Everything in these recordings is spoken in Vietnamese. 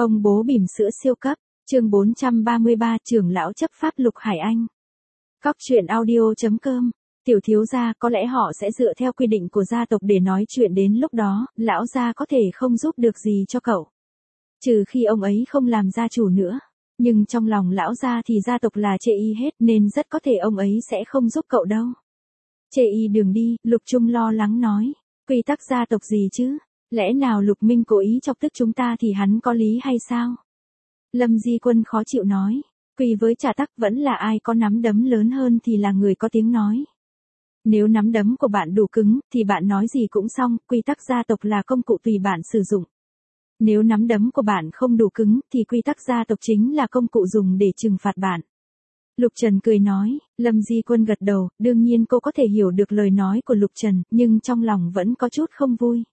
Ông bố bỉm sữa siêu cấp, chương 433 trưởng lão chấp pháp Lục Hải Anh. Cóc truyện audio.com. Tiểu thiếu gia, có lẽ họ sẽ dựa theo quy định của gia tộc để nói chuyện, đến lúc đó, lão gia có thể không giúp được gì cho cậu. Trừ khi ông ấy không làm gia chủ nữa. Nhưng trong lòng lão gia thì gia tộc là chê y hết, nên rất có thể ông ấy sẽ không giúp cậu đâu. Chê y đường đi, Lục Trung lo lắng nói. Quy tắc gia tộc gì chứ? Lẽ nào Lục Minh cố ý chọc tức chúng ta thì hắn có lý hay sao? Lâm Di Quân khó chịu nói. Quy với trà tắc vẫn là ai có nắm đấm lớn hơn thì là người có tiếng nói. Nếu nắm đấm của bạn đủ cứng thì bạn nói gì cũng xong, quy tắc gia tộc là công cụ tùy bạn sử dụng. Nếu nắm đấm của bạn không đủ cứng thì quy tắc gia tộc chính là công cụ dùng để trừng phạt bạn. Lục Trần cười nói. Lâm Di Quân gật đầu, đương nhiên cô có thể hiểu được lời nói của Lục Trần, nhưng trong lòng vẫn có chút không vui.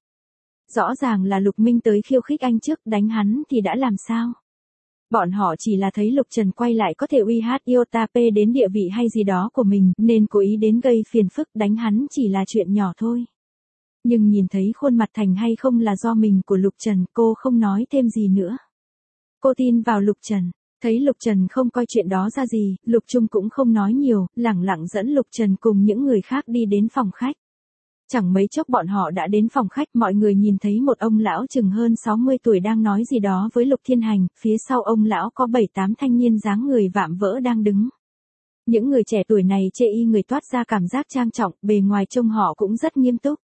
Rõ ràng là Lục Minh tới khiêu khích anh trước, đánh hắn thì đã làm sao? Bọn họ chỉ là thấy Lục Trần quay lại có thể uy hát iota p đến địa vị hay gì đó của mình, nên cố ý đến gây phiền phức, đánh hắn chỉ là chuyện nhỏ thôi. Nhưng nhìn thấy khuôn mặt thành hay không là do mình của Lục Trần, cô không nói thêm gì nữa. Cô tin vào Lục Trần. Thấy Lục Trần không coi chuyện đó ra gì, Lục Trung cũng không nói nhiều, lẳng lặng dẫn Lục Trần cùng những người khác đi đến phòng khách. Chẳng mấy chốc bọn họ đã đến phòng khách, mọi người nhìn thấy một ông lão chừng hơn 60 tuổi đang nói gì đó với Lục Thiên Hành, phía sau ông lão có 7-8 thanh niên dáng người vạm vỡ đang đứng. Những người trẻ tuổi này chê y người toát ra cảm giác trang trọng, bề ngoài trông họ cũng rất nghiêm túc.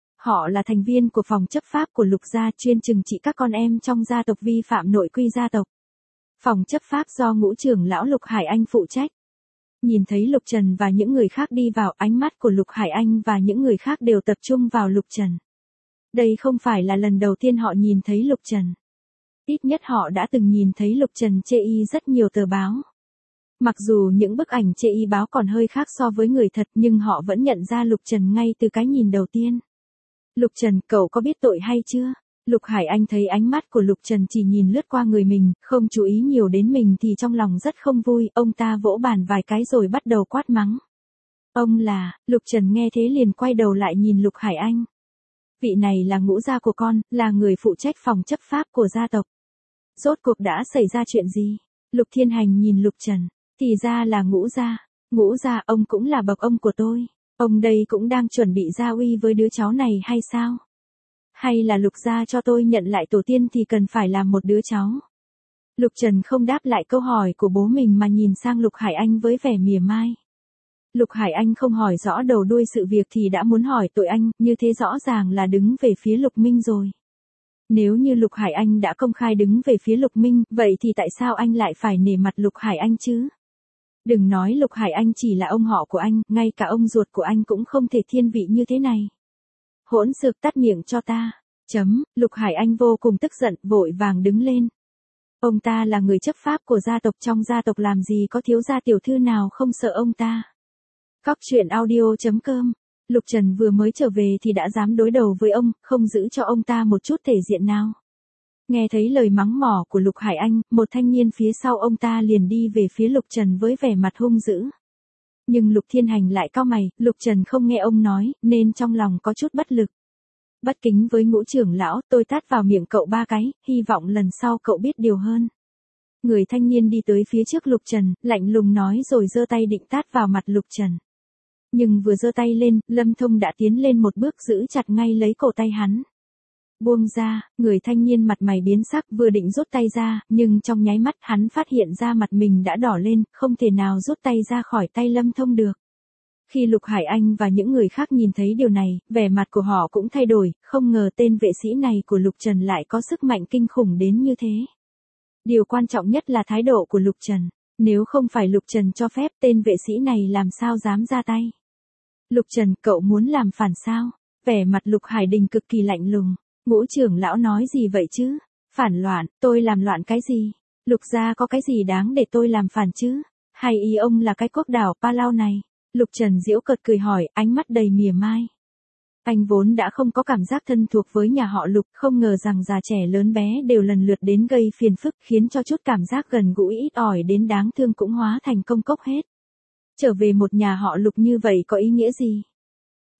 Họ là thành viên của phòng chấp pháp của Lục gia, chuyên trừng trị các con em trong gia tộc vi phạm nội quy gia tộc. Phòng chấp pháp do ngũ trưởng lão Lục Hải Anh phụ trách. Nhìn thấy Lục Trần và những người khác đi vào, ánh mắt của Lục Hải Anh và những người khác đều tập trung vào Lục Trần. Đây không phải là lần đầu tiên họ nhìn thấy Lục Trần. Ít nhất họ đã từng nhìn thấy Lục Trần chê y rất nhiều tờ báo. Mặc dù những bức ảnh chê y báo còn hơi khác so với người thật, nhưng họ vẫn nhận ra Lục Trần ngay từ cái nhìn đầu tiên. Lục Trần, cậu có biết tội hay chưa? Lục Hải Anh thấy ánh mắt của Lục Trần chỉ nhìn lướt qua người mình, không chú ý nhiều đến mình thì trong lòng rất không vui, ông ta vỗ bàn vài cái rồi bắt đầu quát mắng. Ông là, Lục Trần nghe thế liền quay đầu lại nhìn Lục Hải Anh. Vị này là ngũ gia của con, là người phụ trách phòng chấp pháp của gia tộc. Rốt cuộc đã xảy ra chuyện gì? Lục Thiên Hành nhìn Lục Trần, thì ra là ngũ gia. Ngũ gia, ông cũng là bậc ông của tôi. Ông đây cũng đang chuẩn bị gia uy với đứa cháu này hay sao? Hay là Lục gia cho tôi nhận lại tổ tiên thì cần phải làm một đứa cháu? Lục Trần không đáp lại câu hỏi của bố mình mà nhìn sang Lục Hải Anh với vẻ mỉa mai. Lục Hải Anh không hỏi rõ đầu đuôi sự việc thì đã muốn hỏi tội anh, như thế rõ ràng là đứng về phía Lục Minh rồi. Nếu như Lục Hải Anh đã công khai đứng về phía Lục Minh, vậy thì tại sao anh lại phải nể mặt Lục Hải Anh chứ? Đừng nói Lục Hải Anh chỉ là ông họ của anh, ngay cả ông ruột của anh cũng không thể thiên vị như thế này. Hỗn xược, tắt miệng cho ta. Lục Hải Anh vô cùng tức giận, vội vàng đứng lên. Ông ta là người chấp pháp của gia tộc, trong gia tộc làm gì có thiếu gia tiểu thư nào không sợ ông ta. Cóc truyện audio.com. Lục Trần vừa mới trở về thì đã dám đối đầu với ông, không giữ cho ông ta một chút thể diện nào. Nghe thấy lời mắng mỏ của Lục Hải Anh, một thanh niên phía sau ông ta liền đi về phía Lục Trần với vẻ mặt hung dữ. Nhưng Lục Thiên Hành lại cau mày, Lục Trần không nghe ông nói, nên trong lòng có chút bất lực. Bất kính với ngũ trưởng lão, tôi tát vào miệng cậu 3 cái, hy vọng lần sau cậu biết điều hơn. Người thanh niên đi tới phía trước Lục Trần, lạnh lùng nói rồi giơ tay định tát vào mặt Lục Trần. Nhưng vừa giơ tay lên, Lâm Thông đã tiến lên một bước giữ chặt ngay lấy cổ tay hắn. Buông ra, người thanh niên mặt mày biến sắc vừa định rút tay ra, nhưng trong nháy mắt hắn phát hiện ra mặt mình đã đỏ lên, không thể nào rút tay ra khỏi tay Lâm Thông được. Khi Lục Hải Anh và những người khác nhìn thấy điều này, vẻ mặt của họ cũng thay đổi, không ngờ tên vệ sĩ này của Lục Trần lại có sức mạnh kinh khủng đến như thế. Điều quan trọng nhất là thái độ của Lục Trần. Nếu không phải Lục Trần cho phép, tên vệ sĩ này làm sao dám ra tay. Lục Trần, cậu muốn làm phản sao? Vẻ mặt Lục Hải Đình cực kỳ lạnh lùng. Ngũ trưởng lão nói gì vậy chứ? Phản loạn, tôi làm loạn cái gì? Lục gia có cái gì đáng để tôi làm phản chứ? Hay ý ông là cái quốc đảo Palau này? Lục Trần giễu cợt cười hỏi, ánh mắt đầy mỉa mai. Anh vốn đã không có cảm giác thân thuộc với nhà họ Lục, không ngờ rằng già trẻ lớn bé đều lần lượt đến gây phiền phức, khiến cho chút cảm giác gần gũi ít ỏi đến đáng thương cũng hóa thành công cốc hết. Trở về một nhà họ Lục như vậy có ý nghĩa gì?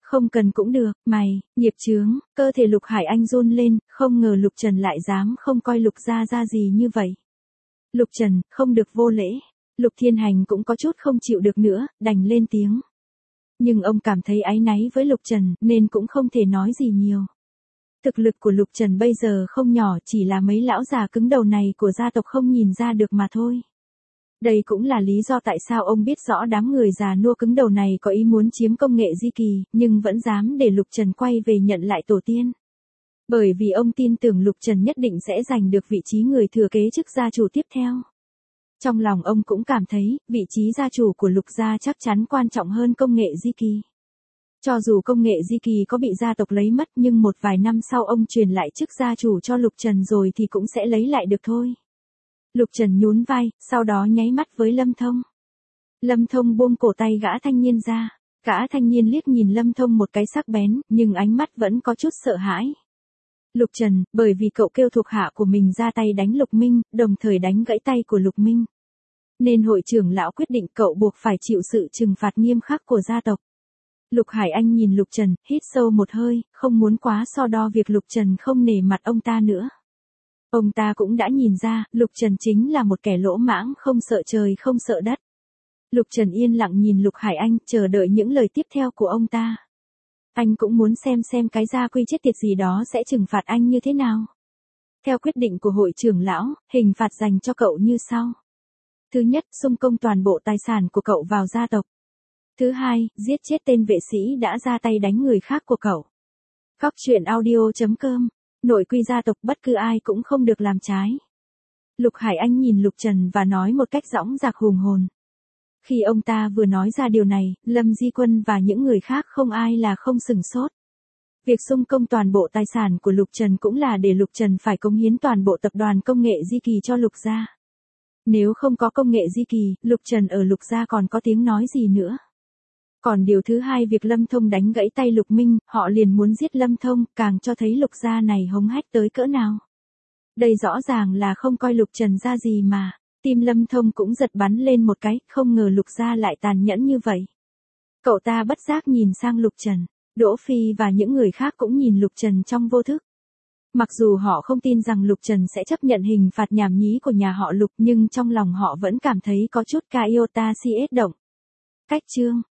Không cần cũng được, mày, nghiệp chướng, cơ thể Lục Hải Anh run lên, không ngờ Lục Trần lại dám không coi Lục gia ra gì như vậy. Lục Trần, không được vô lễ. Lục Thiên Hành cũng có chút không chịu được nữa, đành lên tiếng. Nhưng ông cảm thấy áy náy với Lục Trần, nên cũng không thể nói gì nhiều. Thực lực của Lục Trần bây giờ không nhỏ, chỉ là mấy lão già cứng đầu này của gia tộc không nhìn ra được mà thôi. Đây cũng là lý do tại sao ông biết rõ đám người già nua cứng đầu này có ý muốn chiếm công nghệ di kỳ, nhưng vẫn dám để Lục Trần quay về nhận lại tổ tiên. Bởi vì ông tin tưởng Lục Trần nhất định sẽ giành được vị trí người thừa kế chức gia chủ tiếp theo. Trong lòng ông cũng cảm thấy, vị trí gia chủ của Lục gia chắc chắn quan trọng hơn công nghệ di kỳ. Cho dù công nghệ di kỳ có bị gia tộc lấy mất, nhưng một vài năm sau ông truyền lại chức gia chủ cho Lục Trần rồi thì cũng sẽ lấy lại được thôi. Lục Trần nhún vai, sau đó nháy mắt với Lâm Thông. Lâm Thông buông cổ tay gã thanh niên ra. Gã thanh niên liếc nhìn Lâm Thông một cái sắc bén, nhưng ánh mắt vẫn có chút sợ hãi. Lục Trần, bởi vì cậu kêu thuộc hạ của mình ra tay đánh Lục Minh, đồng thời đánh gãy tay của Lục Minh. Nên hội trưởng lão quyết định cậu buộc phải chịu sự trừng phạt nghiêm khắc của gia tộc. Lục Hải Anh nhìn Lục Trần, hít sâu một hơi, không muốn quá so đo việc Lục Trần không nể mặt ông ta nữa. Ông ta cũng đã nhìn ra, Lục Trần chính là một kẻ lỗ mãng không sợ trời không sợ đất. Lục Trần yên lặng nhìn Lục Hải Anh, chờ đợi những lời tiếp theo của ông ta. Anh cũng muốn xem cái gia quy chết tiệt gì đó sẽ trừng phạt anh như thế nào. Theo quyết định của hội trưởng lão, hình phạt dành cho cậu như sau. Thứ nhất, xung công toàn bộ tài sản của cậu vào gia tộc. Thứ hai, giết chết tên vệ sĩ đã ra tay đánh người khác của cậu. Góc truyện audio.com. Nội quy gia tộc bất cứ ai cũng không được làm trái. Lục Hải Anh nhìn Lục Trần và nói một cách dõng dạc hùng hồn. Khi ông ta vừa nói ra điều này, Lâm Di Quân và những người khác không ai là không sửng sốt. Việc xung công toàn bộ tài sản của Lục Trần cũng là để Lục Trần phải cống hiến toàn bộ tập đoàn công nghệ di kỳ cho Lục gia. Nếu không có công nghệ di kỳ, Lục Trần ở Lục gia còn có tiếng nói gì nữa. Còn điều thứ hai, việc Lâm Thông đánh gãy tay Lục Minh, họ liền muốn giết Lâm Thông, càng cho thấy Lục gia này hống hách tới cỡ nào. Đây rõ ràng là không coi Lục Trần ra gì mà. Tim Lâm Thông cũng giật bắn lên một cái, không ngờ Lục gia lại tàn nhẫn như vậy. Cậu ta bất giác nhìn sang Lục Trần. Đỗ Phi và những người khác cũng nhìn Lục Trần trong vô thức. Mặc dù họ không tin rằng Lục Trần sẽ chấp nhận hình phạt nhảm nhí của nhà họ Lục, nhưng trong lòng họ vẫn cảm thấy có chút ca iota si ết động. Cách chương